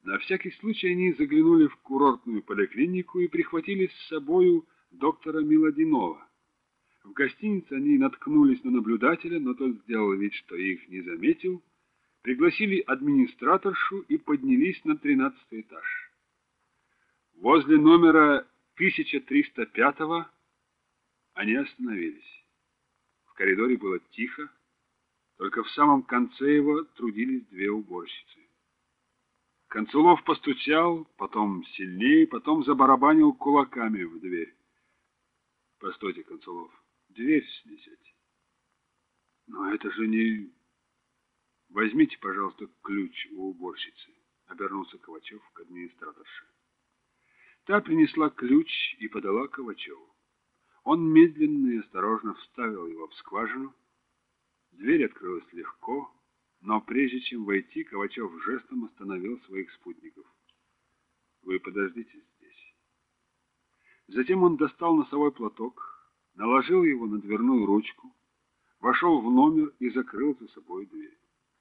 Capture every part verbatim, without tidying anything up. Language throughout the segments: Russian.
На всякий случай они заглянули в курортную поликлинику и прихватили с собою доктора Миладинова. В гостинице они наткнулись на наблюдателя, но тот сделал вид, что их не заметил, пригласили администраторшу и поднялись на тринадцатый этаж. Возле номера тысяча триста пятого они остановились. В коридоре было тихо, только в самом конце его трудились две уборщицы. Концулов постучал, потом сильнее, потом забарабанил кулаками в дверь. «Постойте, Концулов, дверь снесете». «Но это же не...» «Возьмите, пожалуйста, ключ у уборщицы», — обернулся Ковачев к администраторше. Та принесла ключ и подала Ковачеву. Он медленно и осторожно вставил его в скважину. Дверь открылась легко, но прежде чем войти, Ковачев жестом остановил своих спутников. «Вы подождите здесь». Затем он достал носовой платок, наложил его на дверную ручку, вошел в номер и закрыл за собой дверь.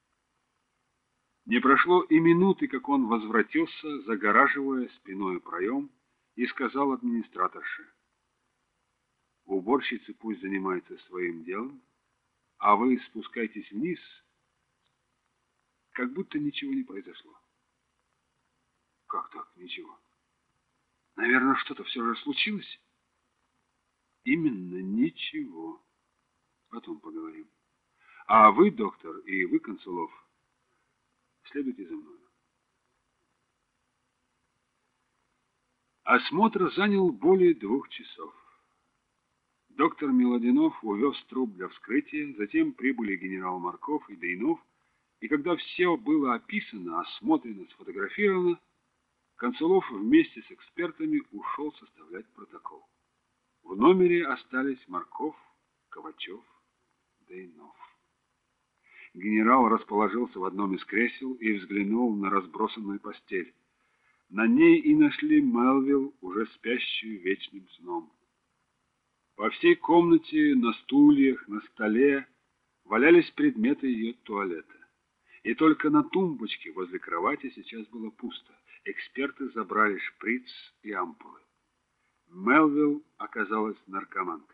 Не прошло и минуты, как он возвратился, загораживая спиной проем, и сказал администраторше: «Уборщицы пусть занимаются своим делом, а вы спускайтесь вниз, как будто ничего не произошло». «Как так ничего? Наверное, что-то все же случилось?» «Именно ничего. Потом поговорим. А вы, доктор, и вы, Концулов, следуйте за мной». Осмотр занял более двух часов. Доктор Миладинов увез труп для вскрытия, затем прибыли генерал Марков и Дейнов, и когда все было описано, осмотрено, сфотографировано, Концулов вместе с экспертами ушел составлять протокол. В номере остались Марков, Ковачев, Дейнов. Генерал расположился в одном из кресел и взглянул на разбросанную постель. На ней и нашли Мелвилл, уже спящую вечным сном. По всей комнате, на стульях, на столе валялись предметы ее туалета. И только на тумбочке возле кровати сейчас было пусто. Эксперты забрали шприц и ампулы. Мелвилл оказалась наркоманкой.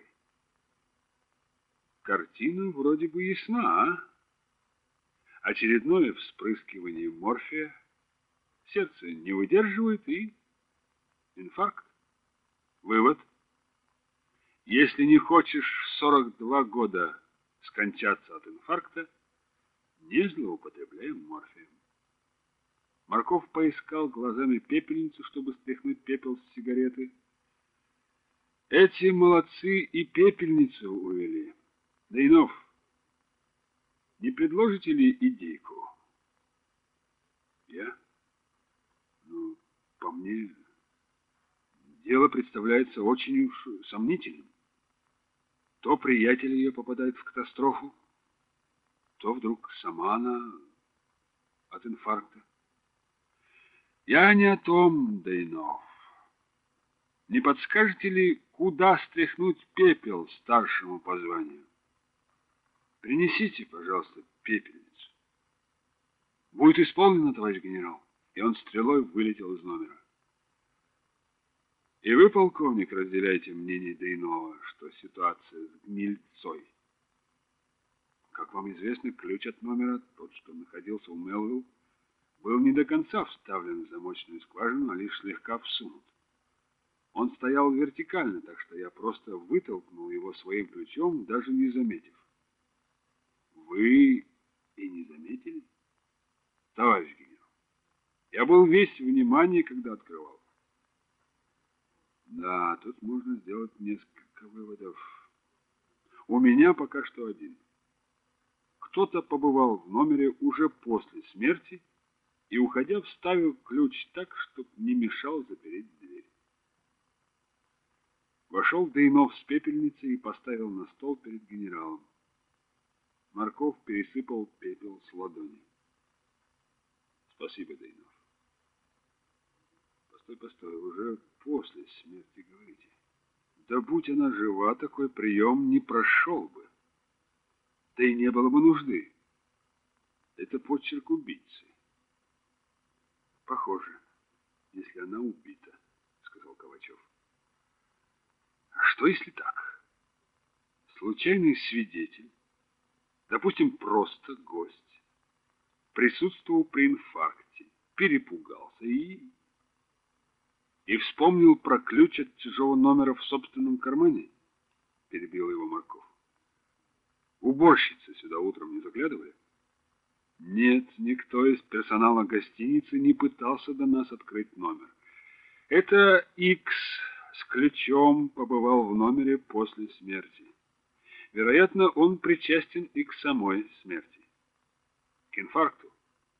Картина вроде бы ясна, а? Очередное вспрыскивание морфия, сердце не выдерживает и инфаркт. Вывод: если не хочешь в сорок два года скончаться от инфаркта, не злоупотребляй морфием. Марков поискал глазами пепельницу, чтобы стряхнуть пепел с сигареты. Эти молодцы и пепельницу увели. Дейнов, не предложите ли идейку? Я? Ну, по мне, дело представляется очень уж сомнительным. То приятель ее попадает в катастрофу, то вдруг сама она от инфаркта. Я не о том, Дейнов. Не подскажете ли, куда стряхнуть пепел старшему по званию? Принесите, пожалуйста, пепельницу. Будет исполнено, товарищ генерал. И он стрелой вылетел из номера. И вы, полковник, разделяете мнение Дейнова, что ситуация с гнильцой. Как вам известно, ключ от номера, тот, что находился у Мелвилл, был не до конца вставлен в замочную скважину, а лишь слегка всунут. Он стоял вертикально, так что я просто вытолкнул его своим ключом, даже не заметив. Вы и не заметили? Товарищ генерал, я был весь внимание, когда открывал. Да, тут можно сделать несколько выводов. У меня пока что один. Кто-то побывал в номере уже после смерти и, уходя, вставил ключ так, чтобы не мешал запереть дверь. Вошел Дейнов с пепельницей и поставил на стол перед генералом. Марков пересыпал пепел с ладони. Спасибо, Дейнов. Постой, постой, уже после смерти говорите. Да будь она жива, такой прием не прошел бы. Да и не было бы нужды. Это почерк убийцы. Похоже, если она убита, сказал Ковачев. А что если так? Случайный свидетель, допустим, просто гость, присутствовал при инфаркте, перепугался и... и вспомнил про ключ от чужого номера в собственном кармане, перебил его Марков. Уборщицы сюда утром не заглядывали? Нет, никто из персонала гостиницы не пытался до нас открыть номер. Это Икс с ключом побывал в номере после смерти. Вероятно, он причастен и к самой смерти. К инфаркту.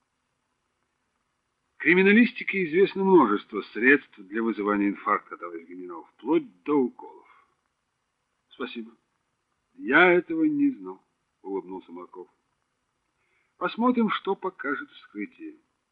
Криминалистике известно множество средств для вызывания инфаркта, товарищ генерал, вплоть до уколов. Спасибо. Я этого не знал, улыбнулся Марков. Посмотрим, что покажет вскрытие.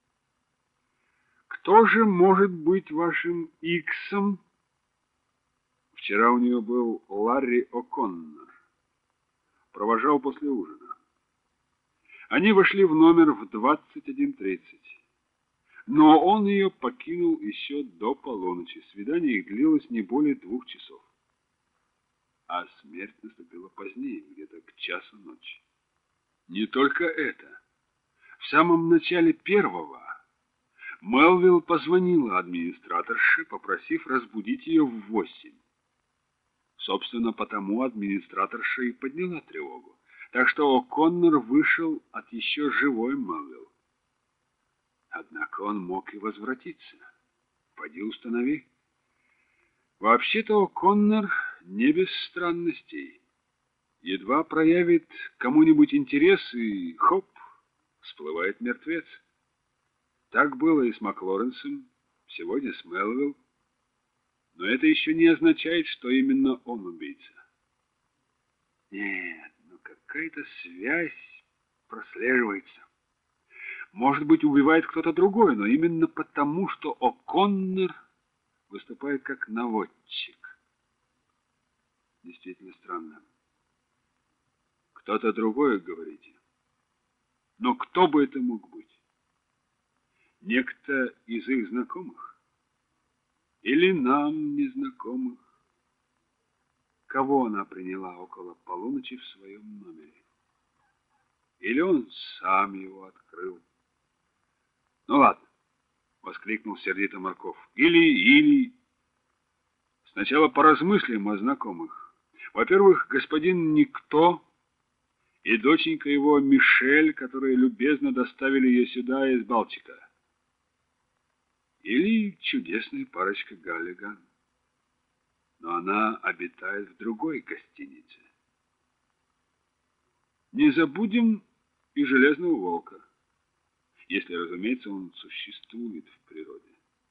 Кто же может быть вашим Иксом? Вчера у нее был Ларри О'Коннор. Провожал после ужина. Они вошли в номер в двадцать один тридцать. Но он ее покинул еще до полуночи. Свидание их длилось не более двух часов. А смерть наступила позднее, где-то к часу ночи. Не только это. В самом начале первого Мелвилл позвонила администраторше, попросив разбудить ее в восемь. Собственно, потому администраторша и подняла тревогу. Так что О'Коннор вышел от еще живой Мелвилл. Однако он мог и возвратиться. Поди установи. Вообще-то О'Коннор не без странностей. Едва проявит кому-нибудь интерес, и хоп, всплывает мертвец. Так было и с Маклоренсом, сегодня с Мелвилл. Но это еще не означает, что именно он убийца. Нет, ну какая-то связь прослеживается. Может быть, убивает кто-то другой, но именно потому, что О'Коннор выступает как наводчик. Действительно странно. Кто-то другой, говорите? Но кто бы это мог быть? Некто из их знакомых? Или нам незнакомых? Кого она приняла около полуночи в своем номере? Или он сам его открыл? Ну ладно, воскликнул сердито Марков. Или, или... Сначала поразмыслим о знакомых. Во-первых, господин Никто и доченька его Мишель, которые любезно доставили ее сюда из Балтика. Или чудесная парочка Галлиган. Но она обитает в другой гостинице. Не забудем и Железного Волка, если, разумеется, он существует в природе.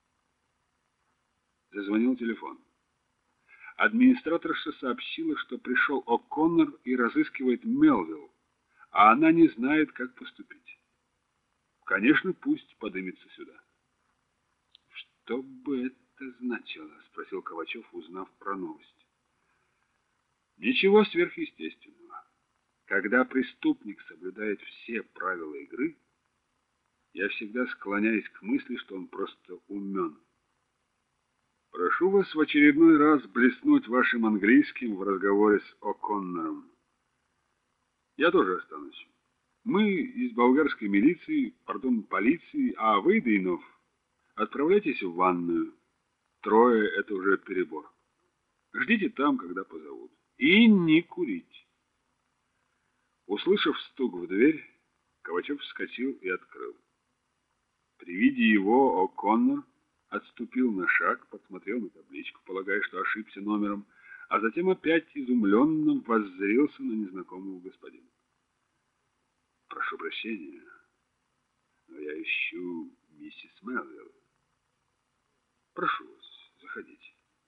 Зазвонил телефон. Администраторша сообщила, что пришел О'Коннор и разыскивает Мелвилл, а она не знает, как поступить. Конечно, пусть подымется сюда. Что бы это значило? Спросил Ковачев, узнав про новость. Ничего сверхъестественного. Когда преступник соблюдает все правила игры, я всегда склоняюсь к мысли, что он просто умен. Прошу вас в очередной раз блеснуть вашим английским в разговоре с О'Коннором. Я тоже останусь. Мы из болгарской милиции, пардон, полиции, а вы, Дейнов, отправляйтесь в ванную. Трое — это уже перебор. Ждите там, когда позовут. И не курить. Услышав стук в дверь, Ковачев вскочил и открыл. При виде его О'Коннор отступил на шаг, посмотрел на табличку, полагая, что ошибся номером, а затем опять изумленно воззрился на незнакомого господина. Прошу прощения, но я ищу миссис Мелвилл. Прошу вас, заходите.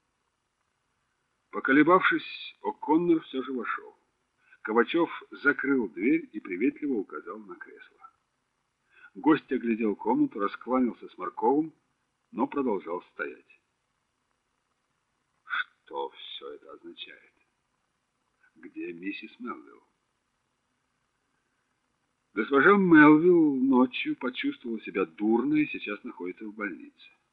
Поколебавшись, О'Коннор все же вошел. Ковачев закрыл дверь и приветливо указал на кресло. Гость оглядел комнату, раскланялся с Марковым, но продолжал стоять. Что все это означает? Где миссис Мелвилл? Госпожа Мелвилл ночью почувствовала себя дурно и сейчас находится в больнице.